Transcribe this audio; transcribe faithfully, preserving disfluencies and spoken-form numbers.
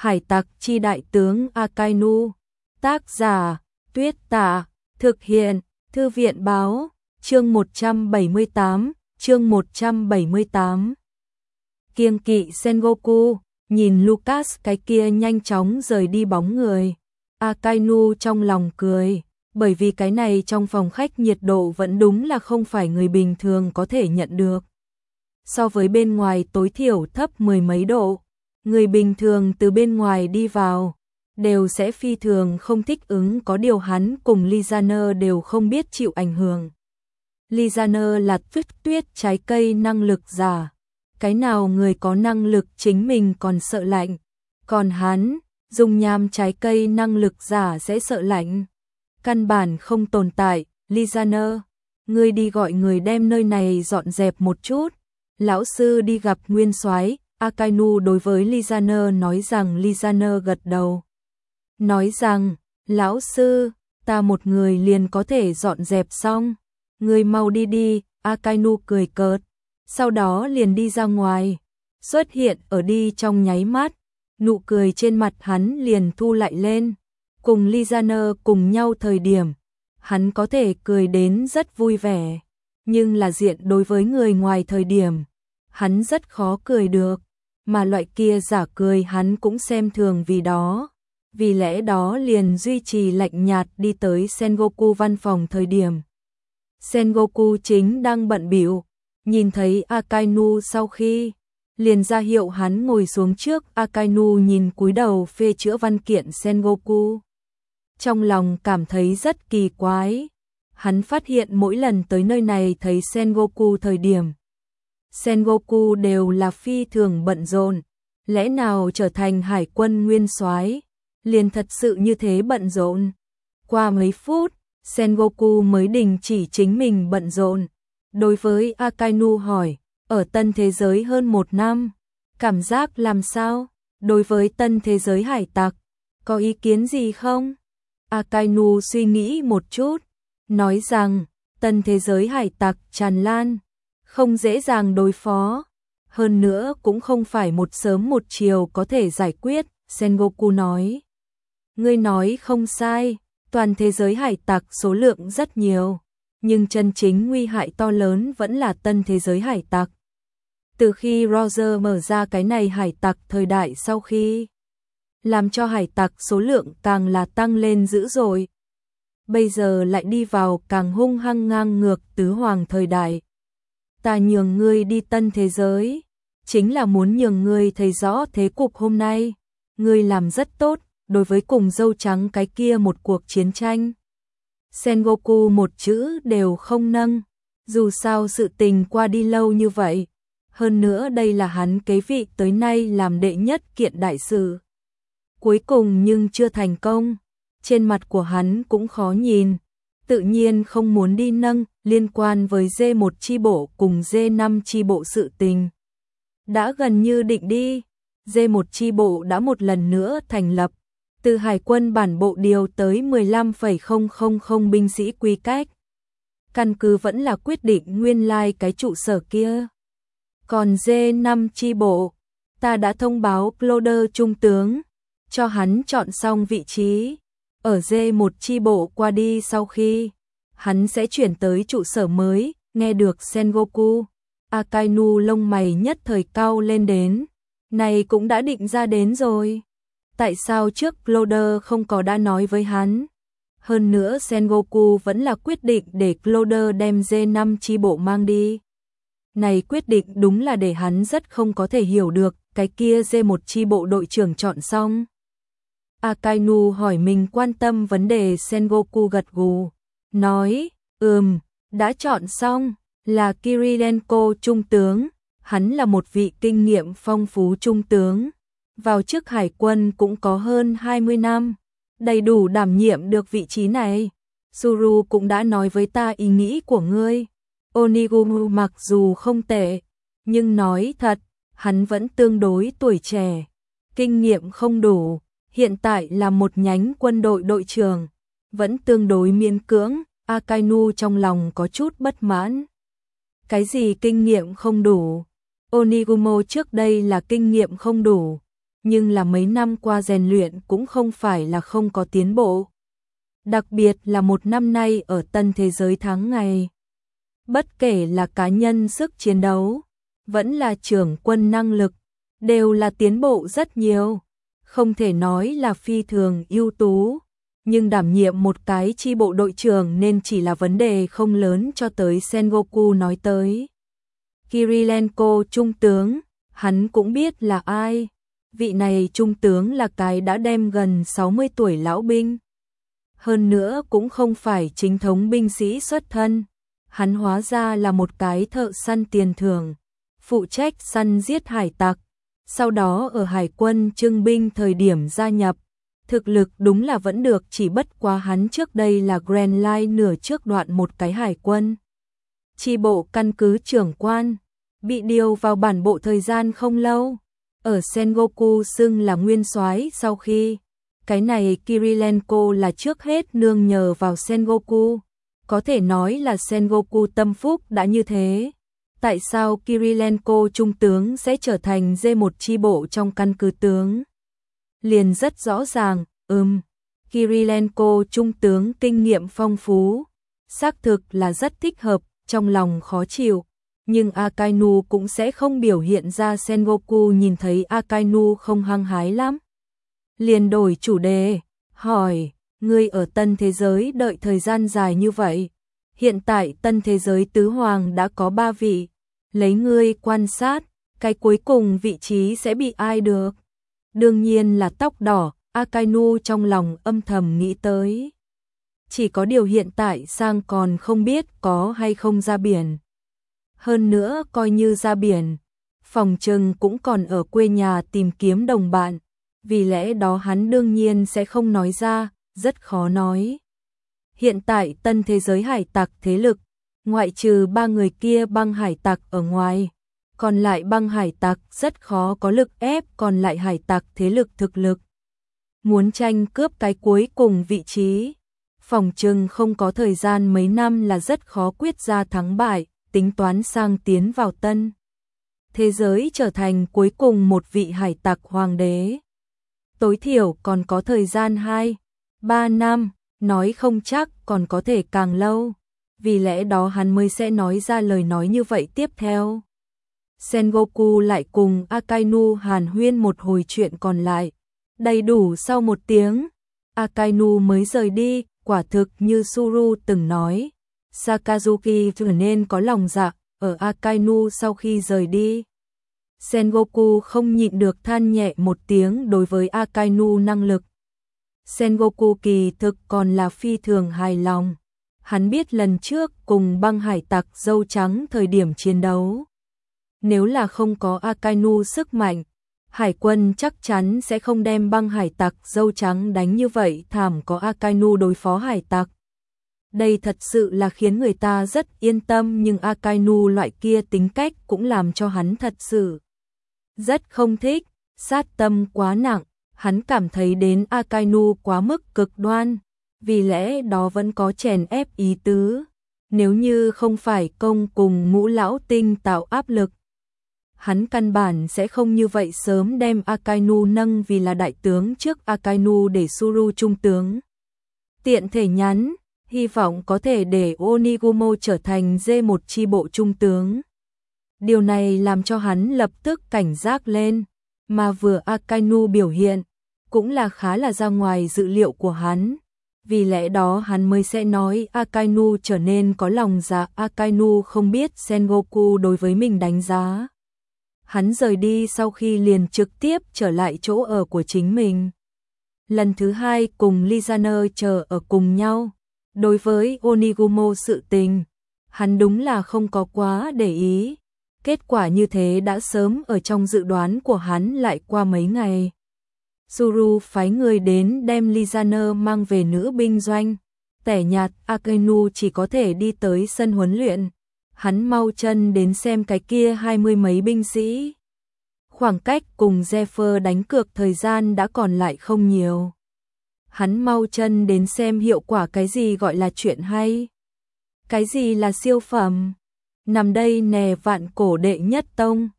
Hải tặc chi đại tướng Akainu. Tác giả, Tuyết Tạ. Thực hiện, Thư viện báo. Chương một trăm bảy mươi tám, chương một trăm bảy mươi tám. Kiêng kỵ Sengoku, nhìn Lucas cái kia nhanh chóng rời đi bóng người. Akainu trong lòng cười, bởi vì cái này trong phòng khách nhiệt độ vẫn đúng là không phải người bình thường có thể nhận được. So với bên ngoài tối thiểu thấp mười mấy độ, người bình thường từ bên ngoài đi vào đều sẽ phi thường không thích ứng, có điều hắn cùng Lizaner đều không biết chịu ảnh hưởng. Lizaner là tuyết tuyết trái cây năng lực giả, cái nào người có năng lực chính mình còn sợ lạnh, còn hắn, dùng nham trái cây năng lực giả sẽ sợ lạnh. Căn bản không tồn tại. Lizaner, ngươi đi gọi người đem nơi này dọn dẹp một chút. Lão sư đi gặp Nguyên Soái. Akainu đối với Lizaner nói rằng. Lizaner gật đầu, nói rằng, lão sư, ta một người liền có thể dọn dẹp xong, ngươi mau đi đi. Akainu cười cợt, sau đó liền đi ra ngoài, xuất hiện ở đi trong nháy mắt, nụ cười trên mặt hắn liền thu lại lên. Cùng Lizaner cùng nhau thời điểm, hắn có thể cười đến rất vui vẻ, nhưng là diện đối với người ngoài thời điểm, hắn rất khó cười được, mà loại kia giả cười hắn cũng xem thường vì đó. Vì lẽ đó liền duy trì lạnh nhạt đi tới Sengoku văn phòng thời điểm. Sengoku chính đang bận bịu, nhìn thấy Akainu sau khi, liền ra hiệu hắn ngồi xuống trước. Akainu nhìn cúi đầu phê chữa văn kiện Sengoku, trong lòng cảm thấy rất kỳ quái. Hắn phát hiện mỗi lần tới nơi này thấy Sengoku thời điểm, Sengoku đều là phi thường bận rộn, lẽ nào trở thành hải quân nguyên soái liền thật sự như thế bận rộn? Qua mấy phút, Sengoku mới đình chỉ chính mình bận rộn, đối với Akainu hỏi, ở tân thế giới hơn một năm, cảm giác làm sao? Đối với tân thế giới hải tặc, có ý kiến gì không? Akainu suy nghĩ một chút, nói rằng, tân thế giới hải tặc tràn lan, không dễ dàng đối phó, hơn nữa cũng không phải một sớm một chiều có thể giải quyết. Sengoku nói, ngươi nói không sai, toàn thế giới hải tặc số lượng rất nhiều, nhưng chân chính nguy hại to lớn vẫn là tân thế giới hải tặc. Từ khi Roger mở ra cái này hải tặc thời đại sau khi, làm cho hải tặc số lượng càng là tăng lên dữ dội. Bây giờ lại đi vào càng hung hăng ngang ngược tứ hoàng thời đại. Ta nhường ngươi đi tân thế giới, chính là muốn nhường ngươi thấy rõ thế cục hôm nay. Ngươi làm rất tốt, đối với cùng dâu trắng cái kia một cuộc chiến tranh. Sengoku một chữ đều không nâng, dù sao sự tình qua đi lâu như vậy. Hơn nữa đây là hắn kế vị tới nay làm đệ nhất kiện đại sự. Cuối cùng nhưng chưa thành công, trên mặt của hắn cũng khó nhìn, tự nhiên không muốn đi nâng liên quan với D một chi bộ cùng D năm chi bộ sự tình. Đã gần như định đi, D một chi bộ đã một lần nữa thành lập, từ hải quân bản bộ điều tới mười lăm phẩy không không không binh sĩ quy cách. Căn cứ vẫn là quyết định nguyên lai like cái trụ sở kia. Còn D năm chi bộ, ta đã thông báo Cloder trung tướng, cho hắn chọn xong vị trí. Ở D một chi bộ qua đi sau khi, hắn sẽ chuyển tới trụ sở mới. Nghe được Sengoku, Akainu lông mày nhất thời cau lên đến. Này cũng đã định ra đến rồi. Tại sao trước Cloder không có đã nói với hắn? Hơn nữa Sengoku vẫn là quyết định để Cloder đem D năm chi bộ mang đi. Này quyết định đúng là để hắn rất không có thể hiểu được. Cái kia D một chi bộ đội trưởng chọn xong. Akainu hỏi mình quan tâm vấn đề. Sengoku gật gù, nói, ừm, đã chọn xong, là Kirilenko trung tướng, hắn là một vị kinh nghiệm phong phú trung tướng, vào chức hải quân cũng có hơn hai mươi năm, đầy đủ đảm nhiệm được vị trí này. Suru cũng đã nói với ta ý nghĩ của ngươi. Onigumu mặc dù không tệ, nhưng nói thật, hắn vẫn tương đối tuổi trẻ, kinh nghiệm không đủ. Hiện tại là một nhánh quân đội đội trưởng, vẫn tương đối miễn cưỡng. Akainu trong lòng có chút bất mãn. Cái gì kinh nghiệm không đủ? Onigumo trước đây là kinh nghiệm không đủ, nhưng là mấy năm qua rèn luyện cũng không phải là không có tiến bộ. Đặc biệt là một năm nay ở tân thế giới tháng ngày. Bất kể là cá nhân sức chiến đấu, vẫn là trưởng quân năng lực, đều là tiến bộ rất nhiều. Không thể nói là phi thường ưu tú, nhưng đảm nhiệm một cái chi bộ đội trưởng nên chỉ là vấn đề không lớn cho tới Sengoku nói tới. Kirilenko trung tướng, hắn cũng biết là ai. Vị này trung tướng là cái đã đem gần sáu mươi tuổi lão binh. Hơn nữa cũng không phải chính thống binh sĩ xuất thân. Hắn hóa ra là một cái thợ săn tiền thưởng, phụ trách săn giết hải tặc. Sau đó ở hải quân trưng binh thời điểm gia nhập, thực lực đúng là vẫn được, chỉ bất quá hắn trước đây là Grand Line nửa trước đoạn một cái hải quân. Chi bộ căn cứ trưởng quan, bị điều vào bản bộ thời gian không lâu, ở Sengoku xưng là nguyên soái sau khi. Cái này Kirilenko là trước hết nương nhờ vào Sengoku, có thể nói là Sengoku tâm phúc đã như thế. Tại sao Kirilenko trung tướng sẽ trở thành D một chi bộ trong căn cứ tướng? Liền rất rõ ràng, ừm, Kirilenko trung tướng kinh nghiệm phong phú, xác thực là rất thích hợp, trong lòng khó chịu. Nhưng Akainu cũng sẽ không biểu hiện ra Sengoku nhìn thấy Akainu không hăng hái lắm. Liền đổi chủ đề, hỏi, ngươi ở tân thế giới đợi thời gian dài như vậy. Hiện tại tân thế giới tứ hoàng đã có ba vị. Lấy ngươi quan sát, cái cuối cùng vị trí sẽ bị ai được? Đương nhiên là tóc đỏ, Akainu trong lòng âm thầm nghĩ tới. Chỉ có điều hiện tại sang còn không biết có hay không ra biển. Hơn nữa coi như ra biển, phòng trừng cũng còn ở quê nhà tìm kiếm đồng bạn. Vì lẽ đó hắn đương nhiên sẽ không nói ra, rất khó nói. Hiện tại tân thế giới hải tặc thế lực, ngoại trừ ba người kia băng hải tặc ở ngoài, còn lại băng hải tặc rất khó có lực ép còn lại hải tặc thế lực thực lực. Muốn tranh cướp cái cuối cùng vị trí, phòng trừng không có thời gian mấy năm là rất khó quyết ra thắng bại, tính toán sang tiến vào tân thế giới trở thành cuối cùng một vị hải tặc hoàng đế. Tối thiểu còn có thời gian hai, ba năm, nói không chắc còn có thể càng lâu. Vì lẽ đó hắn mới sẽ nói ra lời nói như vậy tiếp theo. Sengoku lại cùng Akainu hàn huyên một hồi chuyện còn lại. Đầy đủ sau một tiếng, Akainu mới rời đi, quả thực như Suru từng nói. Sakazuki trở nên có lòng dạ, ở Akainu sau khi rời đi. Sengoku không nhịn được than nhẹ một tiếng đối với Akainu năng lực. Sengoku kỳ thực còn là phi thường hài lòng. Hắn biết lần trước cùng băng hải tặc dâu trắng thời điểm chiến đấu. Nếu là không có Akainu sức mạnh, hải quân chắc chắn sẽ không đem băng hải tặc dâu trắng đánh như vậy, thảm có Akainu đối phó hải tặc. Đây thật sự là khiến người ta rất yên tâm, nhưng Akainu loại kia tính cách cũng làm cho hắn thật sự rất không thích, sát tâm quá nặng, hắn cảm thấy đến Akainu quá mức cực đoan, vì lẽ đó vẫn có chèn ép ý tứ. Nếu như không phải công cùng Ngũ lão tinh tạo áp lực, hắn căn bản sẽ không như vậy sớm đem Akainu nâng vì là đại tướng trước Akainu để Suru trung tướng. Tiện thể nhắn, hy vọng có thể để Onigumo trở thành D một chi bộ trung tướng. Điều này làm cho hắn lập tức cảnh giác lên, mà vừa Akainu biểu hiện, cũng là khá là ra ngoài dự liệu của hắn. Vì lẽ đó hắn mới sẽ nói Akainu trở nên có lòng dạ. Akainu không biết Sengoku đối với mình đánh giá. Hắn rời đi sau khi liền trực tiếp trở lại chỗ ở của chính mình. Lần thứ hai cùng Lizane chờ ở cùng nhau. Đối với Onigumo sự tình, hắn đúng là không có quá để ý. Kết quả như thế đã sớm ở trong dự đoán của hắn. Lại qua mấy ngày, Suru phái người đến đem Lizane mang về nữ binh doanh. Tẻ nhạt, Akainu chỉ có thể đi tới sân huấn luyện. Hắn mau chân đến xem cái kia hai mươi mấy binh sĩ. Khoảng cách cùng Zephyr đánh cược thời gian đã còn lại không nhiều. Hắn mau chân đến xem hiệu quả cái gì gọi là chuyện hay. Cái gì là siêu phẩm. Nằm đây nè vạn cổ đệ nhất tông.